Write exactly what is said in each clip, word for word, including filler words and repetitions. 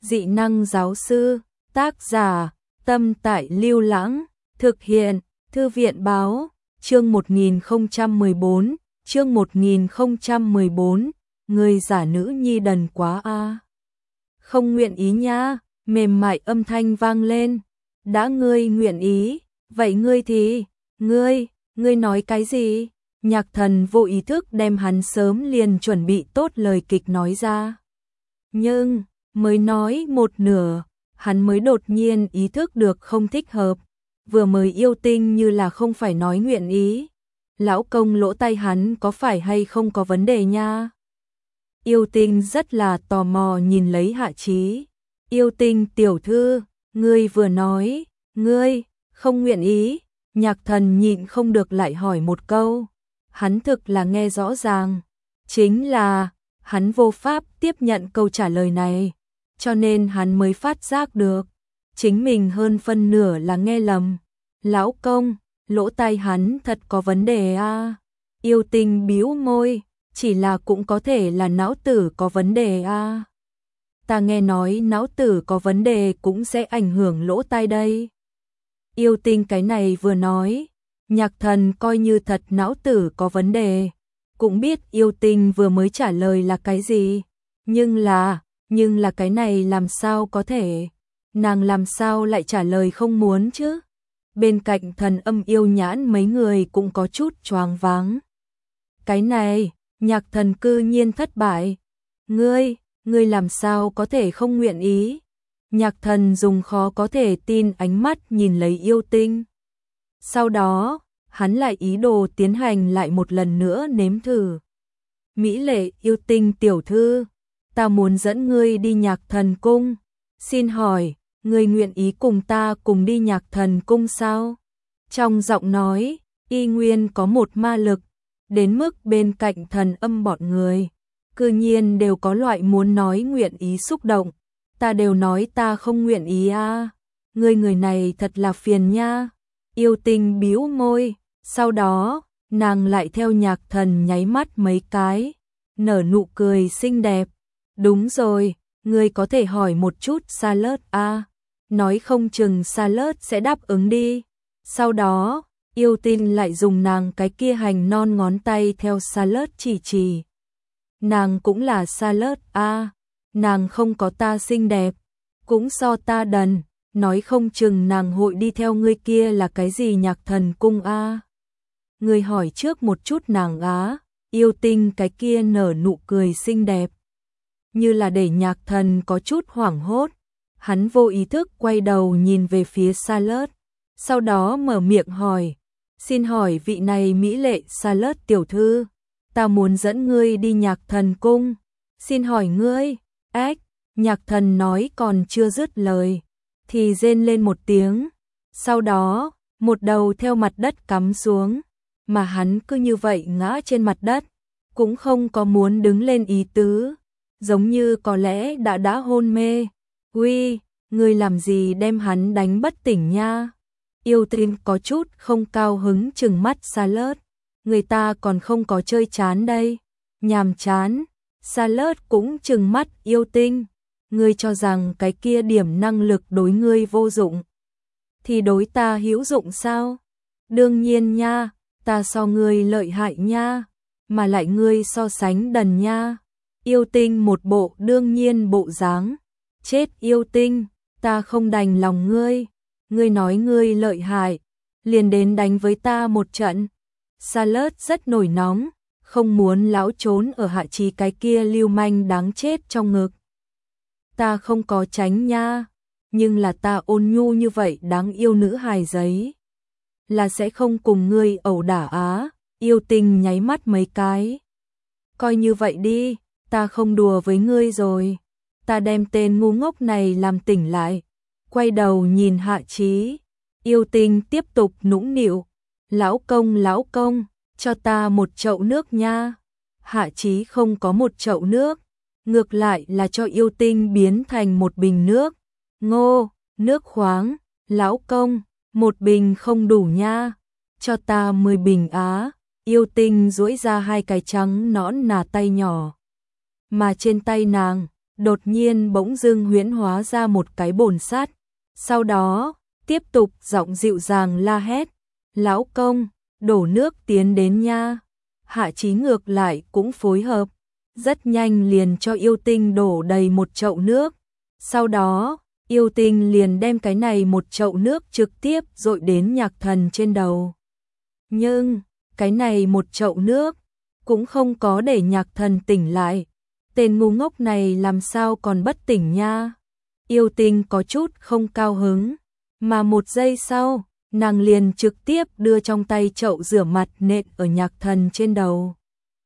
dị năng giáo sư, tác giả, Tâm Tại Lưu Lãng, thực hiện, Thư viện báo, chương một nghìn không trăm mười bốn, chương một nghìn không trăm mười bốn, người giả nữ nhi đần quá a. Không nguyện ý nha, mềm mại âm thanh vang lên, đã ngươi nguyện ý, vậy ngươi thì, ngươi, ngươi nói cái gì? Nhạc Thần vô ý thức đem hắn sớm liền chuẩn bị tốt lời kịch nói ra. Nhưng, mới nói một nửa, hắn mới đột nhiên ý thức được không thích hợp, vừa mới yêu tinh như là không phải nói nguyện ý. Lão công lỗ tai hắn có phải hay không có vấn đề nha? Yêu tinh rất là tò mò nhìn lấy Hạ Chí. Yêu tinh tiểu thư, ngươi vừa nói, ngươi, không nguyện ý. Nhạc Thần nhịn không được lại hỏi một câu. Hắn thực là nghe rõ ràng. Chính là, hắn vô pháp tiếp nhận câu trả lời này. Cho nên hắn mới phát giác được. Chính mình hơn phân nửa là nghe lầm. Lão công, lỗ tai hắn thật có vấn đề a. Yêu tinh bĩu môi, chỉ là cũng có thể là não tử có vấn đề a. Ta nghe nói não tử có vấn đề cũng sẽ ảnh hưởng lỗ tai đây. Yêu tinh cái này vừa nói, Nhạc Thần coi như thật não tử có vấn đề, cũng biết yêu tinh vừa mới trả lời là cái gì, nhưng là, nhưng là cái này làm sao có thể, nàng làm sao lại trả lời không muốn chứ? Bên cạnh Thần Âm yêu nhãn mấy người cũng có chút choáng váng. Cái này, Nhạc Thần cư nhiên thất bại. Ngươi, ngươi làm sao có thể không nguyện ý? Nhạc Thần dùng khó có thể tin ánh mắt nhìn lấy yêu tinh. Sau đó, hắn lại ý đồ tiến hành lại một lần nữa nếm thử. Mỹ lệ yêu tinh tiểu thư, ta muốn dẫn ngươi đi Nhạc Thần cung. Xin hỏi, ngươi nguyện ý cùng ta cùng đi Nhạc Thần cung sao? Trong giọng nói, y nguyên có một ma lực, đến mức bên cạnh Thần Âm bọn người, cư nhiên đều có loại muốn nói nguyện ý xúc động. Ta đều nói ta không nguyện ý a. Ngươi người này thật là phiền nha. Yêu tinh bĩu môi, sau đó, nàng lại theo Nhạc Thần nháy mắt mấy cái, nở nụ cười xinh đẹp. Đúng rồi, ngươi có thể hỏi một chút Salad a. Nói không chừng Salad sẽ đáp ứng đi. Sau đó, yêu tinh lại dùng nàng cái kia hành non ngón tay theo Salad chỉ chỉ. Nàng cũng là Salad a. Nàng không có ta xinh đẹp, cũng so ta đần, nói không chừng nàng hội đi theo ngươi kia là cái gì Nhạc Thần cung a. Ngươi hỏi trước một chút nàng á. Yêu tinh cái kia nở nụ cười xinh đẹp, như là để Nhạc Thần có chút hoảng hốt. Hắn vô ý thức quay đầu nhìn về phía Salad, sau đó mở miệng hỏi, xin hỏi vị này mỹ lệ Salad tiểu thư, ta muốn dẫn ngươi đi Nhạc Thần cung. Xin hỏi ngươi, ếch, Nhạc Thần nói còn chưa dứt lời, thì rên lên một tiếng, sau đó, một đầu theo mặt đất cắm xuống, mà hắn cứ như vậy ngã trên mặt đất, cũng không có muốn đứng lên ý tứ, giống như có lẽ đã đã hôn mê. Uy, ngươi làm gì đem hắn đánh bất tỉnh nha? Yêu tinh có chút không cao hứng trừng mắt Salad, người ta còn không có chơi chán đây. Nhàm chán. Salad cũng trừng mắt yêu tinh, ngươi cho rằng cái kia điểm năng lực đối ngươi vô dụng, thì đối ta hữu dụng sao? Đương nhiên nha, ta so ngươi lợi hại nha, mà lại ngươi so sánh đần nha. Yêu tinh một bộ đương nhiên bộ dáng. Chết yêu tinh, ta không đành lòng ngươi, ngươi nói ngươi lợi hại, liền đến đánh với ta một trận. Salad rất nổi nóng, không muốn lão trốn ở Hạ Chí cái kia lưu manh đáng chết trong ngực. Ta không có tránh nha, nhưng là ta ôn nhu như vậy đáng yêu nữ hài giấy, là sẽ không cùng ngươi ẩu đả á. Yêu tinh nháy mắt mấy cái. Coi như vậy đi, ta không đùa với ngươi rồi, ta đem tên ngu ngốc này làm tỉnh lại. Quay đầu nhìn Hạ Chí, yêu tinh tiếp tục nũng nịu, lão công lão công, cho ta một chậu nước nha. Hạ Chí không có một chậu nước, ngược lại là cho yêu tinh biến thành một bình nước. Ngô, nước khoáng, lão công, một bình không đủ nha, cho ta mười bình á. Yêu tinh duỗi ra hai cái trắng nõn nà tay nhỏ, mà trên tay nàng đột nhiên bỗng dưng huyễn hóa ra một cái bồn sắt. Sau đó, tiếp tục giọng dịu dàng la hét, lão công, đổ nước tiến đến nha. Hạ Chí ngược lại cũng phối hợp, rất nhanh liền cho yêu tinh đổ đầy một chậu nước. Sau đó, yêu tinh liền đem cái này một chậu nước trực tiếp dội đến Nhạc Thần trên đầu. Nhưng, cái này một chậu nước cũng không có để Nhạc Thần tỉnh lại. Tên ngu ngốc này làm sao còn bất tỉnh nha. Yêu tinh có chút không cao hứng, mà một giây sau, nàng liền trực tiếp đưa trong tay chậu rửa mặt nện ở Nhạc Thần trên đầu.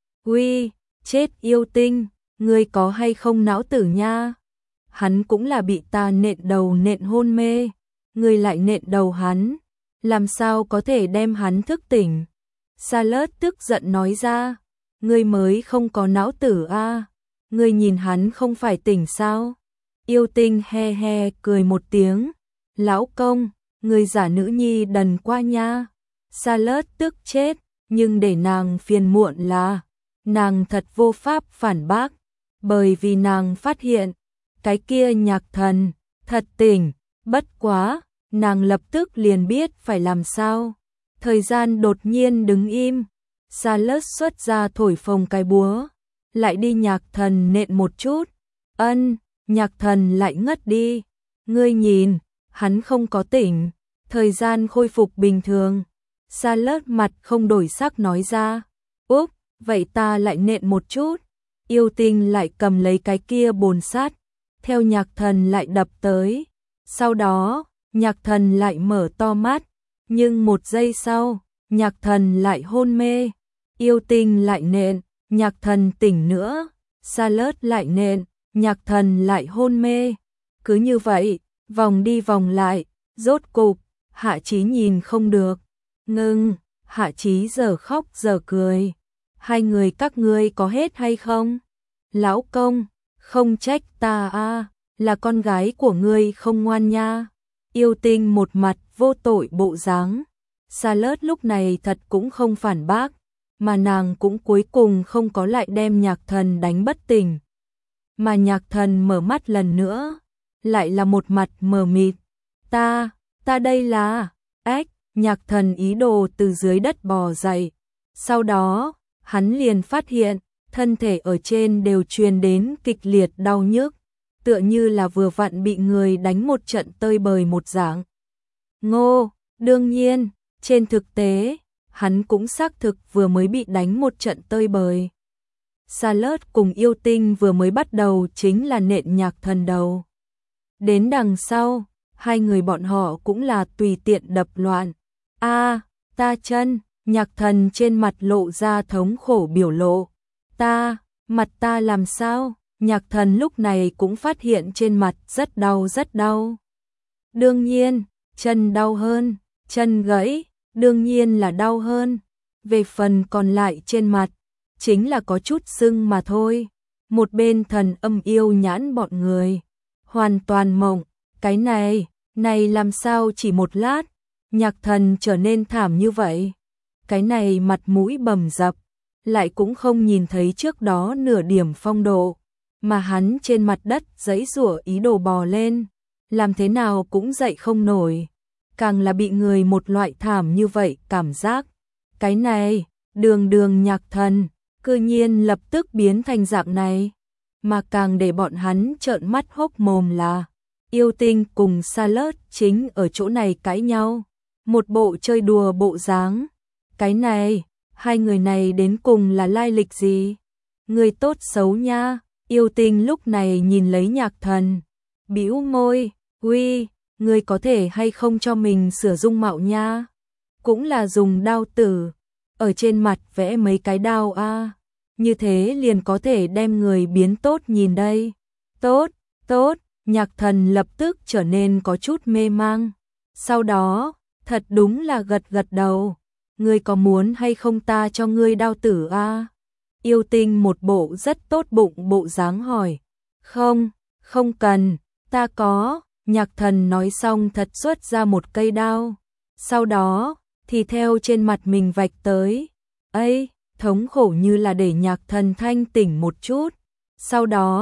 Uy, chết yêu tinh, ngươi có hay không não tử nha? Hắn cũng là bị ta nện đầu nện hôn mê, ngươi lại nện đầu hắn, làm sao có thể đem hắn thức tỉnh? Salad tức giận nói ra, ngươi mới không có não tử a, ngươi nhìn hắn không phải tỉnh sao? Yêu tinh he he cười một tiếng, lão công, ngươi giả nữ nhi đần qua nha. Salad tức chết, nhưng để nàng phiền muộn là, nàng thật vô pháp phản bác, bởi vì nàng phát hiện, cái kia Nhạc Thần, thật tỉnh, bất quá, nàng lập tức liền biết phải làm sao. Thời gian đột nhiên đứng im, Salad xuất ra thổi phồng cái búa, lại đi Nhạc Thần nện một chút, ân, Nhạc Thần lại ngất đi, ngươi nhìn, hắn không có tỉnh, thời gian khôi phục bình thường. Salad mặt không đổi sắc nói ra, úp, vậy ta lại nện một chút. Yêu tinh lại cầm lấy cái kia bồn sắt, theo Nhạc Thần lại đập tới. Sau đó, Nhạc Thần lại mở to mắt, nhưng một giây sau, Nhạc Thần lại hôn mê. Yêu tinh lại nện, Nhạc Thần tỉnh nữa. Salad lại nện, Nhạc Thần lại hôn mê. Cứ như vậy, vòng đi vòng lại, rốt cục, Hạ Chí nhìn không được. Ngưng, Hạ Chí giờ khóc giờ cười. Hai người các ngươi có hết hay không? Lão công, không trách ta a, là con gái của ngươi không ngoan nha. Yêu tinh một mặt vô tội bộ dáng. Salad lúc này thật cũng không phản bác, mà nàng cũng cuối cùng không có lại đem Nhạc Thần đánh bất tỉnh. Mà Nhạc Thần mở mắt lần nữa, lại là một mặt mờ mịt. Ta, ta đây là, ếch, Nhạc Thần ý đồ từ dưới đất bò dậy. Sau đó, hắn liền phát hiện, thân thể ở trên đều truyền đến kịch liệt đau nhức, tựa như là vừa vặn bị người đánh một trận tơi bời một dạng. Ngô, đương nhiên, trên thực tế, hắn cũng xác thực vừa mới bị đánh một trận tơi bời. Salad cùng yêu tinh vừa mới bắt đầu chính là nện Nhạc Thần đầu. Đến đằng sau, hai người bọn họ cũng là tùy tiện đập loạn. A, ta chân, Nhạc Thần trên mặt lộ ra thống khổ biểu lộ. Ta, mặt ta làm sao? Nhạc Thần lúc này cũng phát hiện trên mặt rất đau rất đau. Đương nhiên, chân đau hơn, chân gãy, đương nhiên là đau hơn. Về phần còn lại trên mặt, chính là có chút sưng mà thôi. Một bên Thần Âm yêu nhãn bọn người, hoàn toàn mộng, cái này, này làm sao chỉ một lát, Nhạc Thần trở nên thảm như vậy. Cái này mặt mũi bầm dập, lại cũng không nhìn thấy trước đó nửa điểm phong độ, mà hắn trên mặt đất giãy giụa ý đồ bò lên, làm thế nào cũng dậy không nổi, càng là bị người một loại thảm như vậy cảm giác. Cái này, đường đường Nhạc Thần, cư nhiên lập tức biến thành dạng này, mà càng để bọn hắn trợn mắt hốc mồm là, yêu tinh cùng Salad chính ở chỗ này cãi nhau, một bộ chơi đùa bộ dáng. Cái này, hai người này đến cùng là lai lịch gì? Người tốt xấu nha. Yêu tinh lúc này nhìn lấy Nhạc Thần, bĩu môi, uy, người có thể hay không cho mình sửa dung mạo nha? Cũng là dùng đao tử, ở trên mặt vẽ mấy cái đao a, như thế liền có thể đem người biến tốt nhìn đây. Tốt, tốt, Nhạc Thần lập tức trở nên có chút mê mang. Sau đó, thật đúng là gật gật đầu. Ngươi có muốn hay không ta cho ngươi đao tử a? Yêu tinh một bộ rất tốt bụng bộ dáng hỏi. Không, không cần, ta có. Nhạc Thần nói xong thật xuất ra một cây đao. Sau đó, thì theo trên mặt mình vạch tới. Ây, thống khổ như là để Nhạc Thần thanh tỉnh một chút. Sau đó,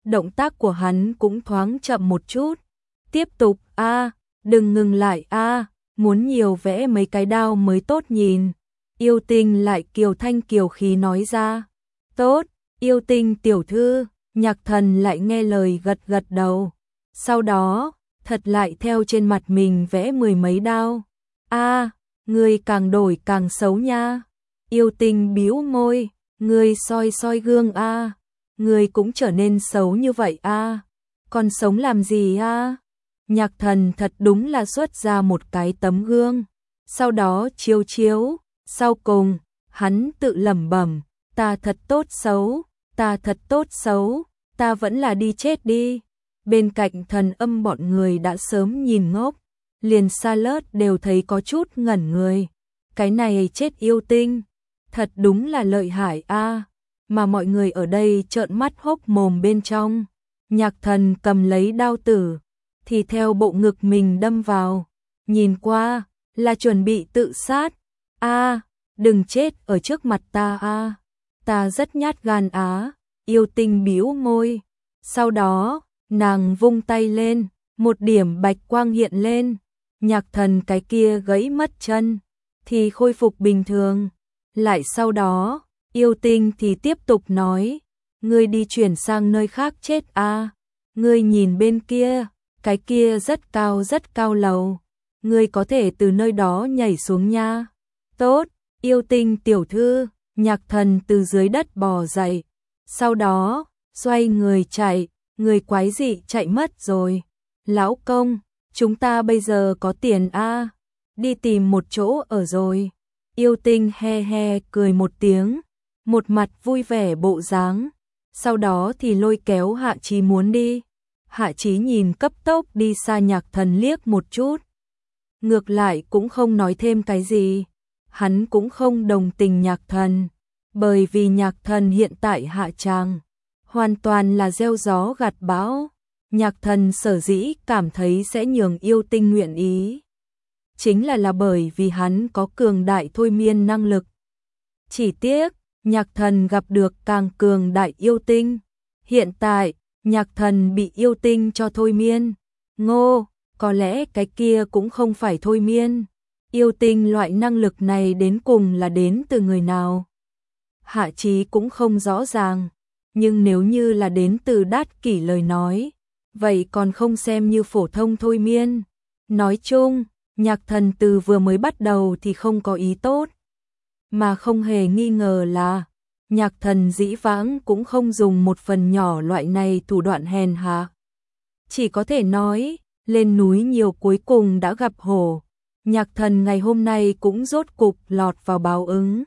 động tác của hắn cũng thoáng chậm một chút. Tiếp tục, a, đừng ngừng lại a, muốn nhiều vẽ mấy cái đao mới tốt nhìn. Yêu Tinh lại kiều thanh kiều khí nói ra. Tốt, Yêu Tinh tiểu thư. Nhạc Thần lại nghe lời gật gật đầu. Sau đó, thật lại theo trên mặt mình vẽ mười mấy đao. A, ngươi càng đổi càng xấu nha. Yêu Tinh bĩu môi, ngươi soi soi gương a, ngươi cũng trở nên xấu như vậy a. Còn sống làm gì a? Nhạc Thần thật đúng là xuất ra một cái tấm gương, sau đó chiếu chiếu, sau cùng, hắn tự lẩm bẩm, ta thật tốt xấu, ta thật tốt xấu, ta vẫn là đi chết đi. Bên cạnh Thần Âm bọn người đã sớm nhìn ngốc, liền Charlotte đều thấy có chút ngẩn người. Cái này chết Yêu Tinh, thật đúng là lợi hại a. Mà mọi người ở đây trợn mắt hốc mồm bên trong. Nhạc Thần cầm lấy đao tử, thì theo bộ ngực mình đâm vào, nhìn qua là chuẩn bị tự sát. A, đừng chết ở trước mặt ta a, ta rất nhát gan á. Yêu Tinh bĩu môi, sau đó nàng vung tay lên, một điểm bạch quang hiện lên, Nhạc Thần cái kia gãy mất chân thì khôi phục bình thường. Lại sau đó, Yêu Tinh thì tiếp tục nói, ngươi đi chuyển sang nơi khác chết a, ngươi nhìn bên kia, cái kia rất cao rất cao lầu, ngươi có thể từ nơi đó nhảy xuống nha. Tốt, Yêu Tinh tiểu thư. Nhạc Thần từ dưới đất bò dậy, sau đó xoay người chạy, người quái dị chạy mất rồi. Lão công, chúng ta bây giờ có tiền a, đi tìm một chỗ ở rồi. Yêu Tinh he he cười một tiếng, một mặt vui vẻ bộ dáng, sau đó thì lôi kéo Hạ Chí muốn đi. Hạ Chí nhìn cấp tốc đi xa Nhạc Thần liếc một chút, ngược lại cũng không nói thêm cái gì. Hắn cũng không đồng tình Nhạc Thần, bởi vì Nhạc Thần hiện tại hạ tràng hoàn toàn là gieo gió gặt bão. Nhạc Thần sở dĩ cảm thấy sẽ nhường Yêu Tinh nguyện ý, chính là là bởi vì hắn có cường đại thôi miên năng lực. Chỉ tiếc, Nhạc Thần gặp được càng cường đại Yêu Tinh. Hiện tại, Nhạc Thần bị Yêu Tinh cho thôi miên. Ngô, có lẽ cái kia cũng không phải thôi miên. Yêu Tinh loại năng lực này đến cùng là đến từ người nào? Hạ Chí cũng không rõ ràng, nhưng nếu như là đến từ Đát Kỷ lời nói, vậy còn không xem như phổ thông thôi miên. Nói chung, Nhạc Thần từ vừa mới bắt đầu thì không có ý tốt, mà không hề nghi ngờ là Nhạc Thần dĩ vãng cũng không dùng một phần nhỏ loại này thủ đoạn hèn hạ. Chỉ có thể nói, lên núi nhiều cuối cùng đã gặp hổ. Nhạc Thần ngày hôm nay cũng rốt cục lọt vào báo ứng.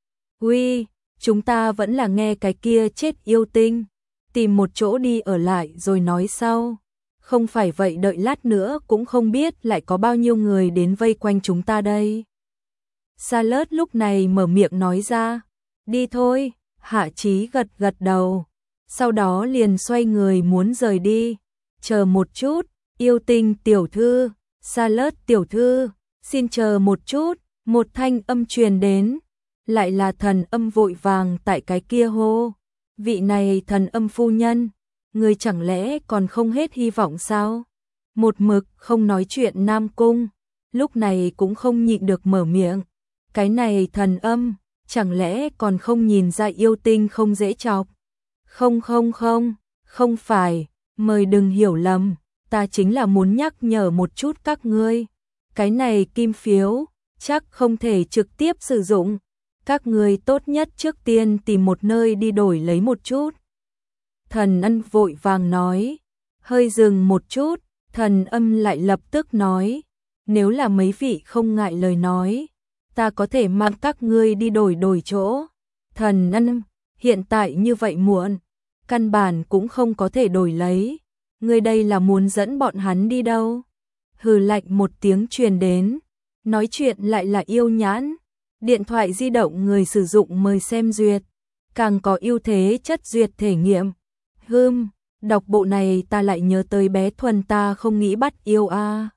Uy, chúng ta vẫn là nghe cái kia chết Yêu Tinh, tìm một chỗ đi ở lại rồi nói sau. Không phải vậy đợi lát nữa cũng không biết lại có bao nhiêu người đến vây quanh chúng ta đây. Charlotte lúc này mở miệng nói ra. Đi thôi. Hạ Chí gật gật đầu, sau đó liền xoay người muốn rời đi. Chờ một chút, Yêu Tinh tiểu thư, Charlotte tiểu thư, xin chờ một chút. Một thanh âm truyền đến, lại là Thần Âm vội vàng tại cái kia hô. Vị này Thần Âm phu nhân, người chẳng lẽ còn không hết hy vọng sao? Một mực không nói chuyện Nam Cung, lúc này cũng không nhịn được mở miệng. Cái này Thần Âm, chẳng lẽ còn không nhìn ra Yêu Tinh không dễ chọc? Không không không, không phải, mời đừng hiểu lầm, ta chính là muốn nhắc nhở một chút các ngươi. Cái này kim phiếu, chắc không thể trực tiếp sử dụng. Các ngươi tốt nhất trước tiên tìm một nơi đi đổi lấy một chút. Thần Ân vội vàng nói, hơi dừng một chút, Thần Âm lại lập tức nói, nếu là mấy vị không ngại lời nói, ta có thể mang các ngươi đi đổi đổi chỗ. Thần Ân, hiện tại như vậy muộn, căn bản cũng không có thể đổi lấy. Ngươi đây là muốn dẫn bọn hắn đi đâu? Hừ lạnh một tiếng truyền đến, nói chuyện lại là Yêu Nhãn. Điện thoại di động người sử dụng mời xem duyệt, càng có ưu thế chất duyệt thể nghiệm. Hừm, đọc bộ này ta lại nhớ tới bé Thuần ta không nghĩ bắt yêu a.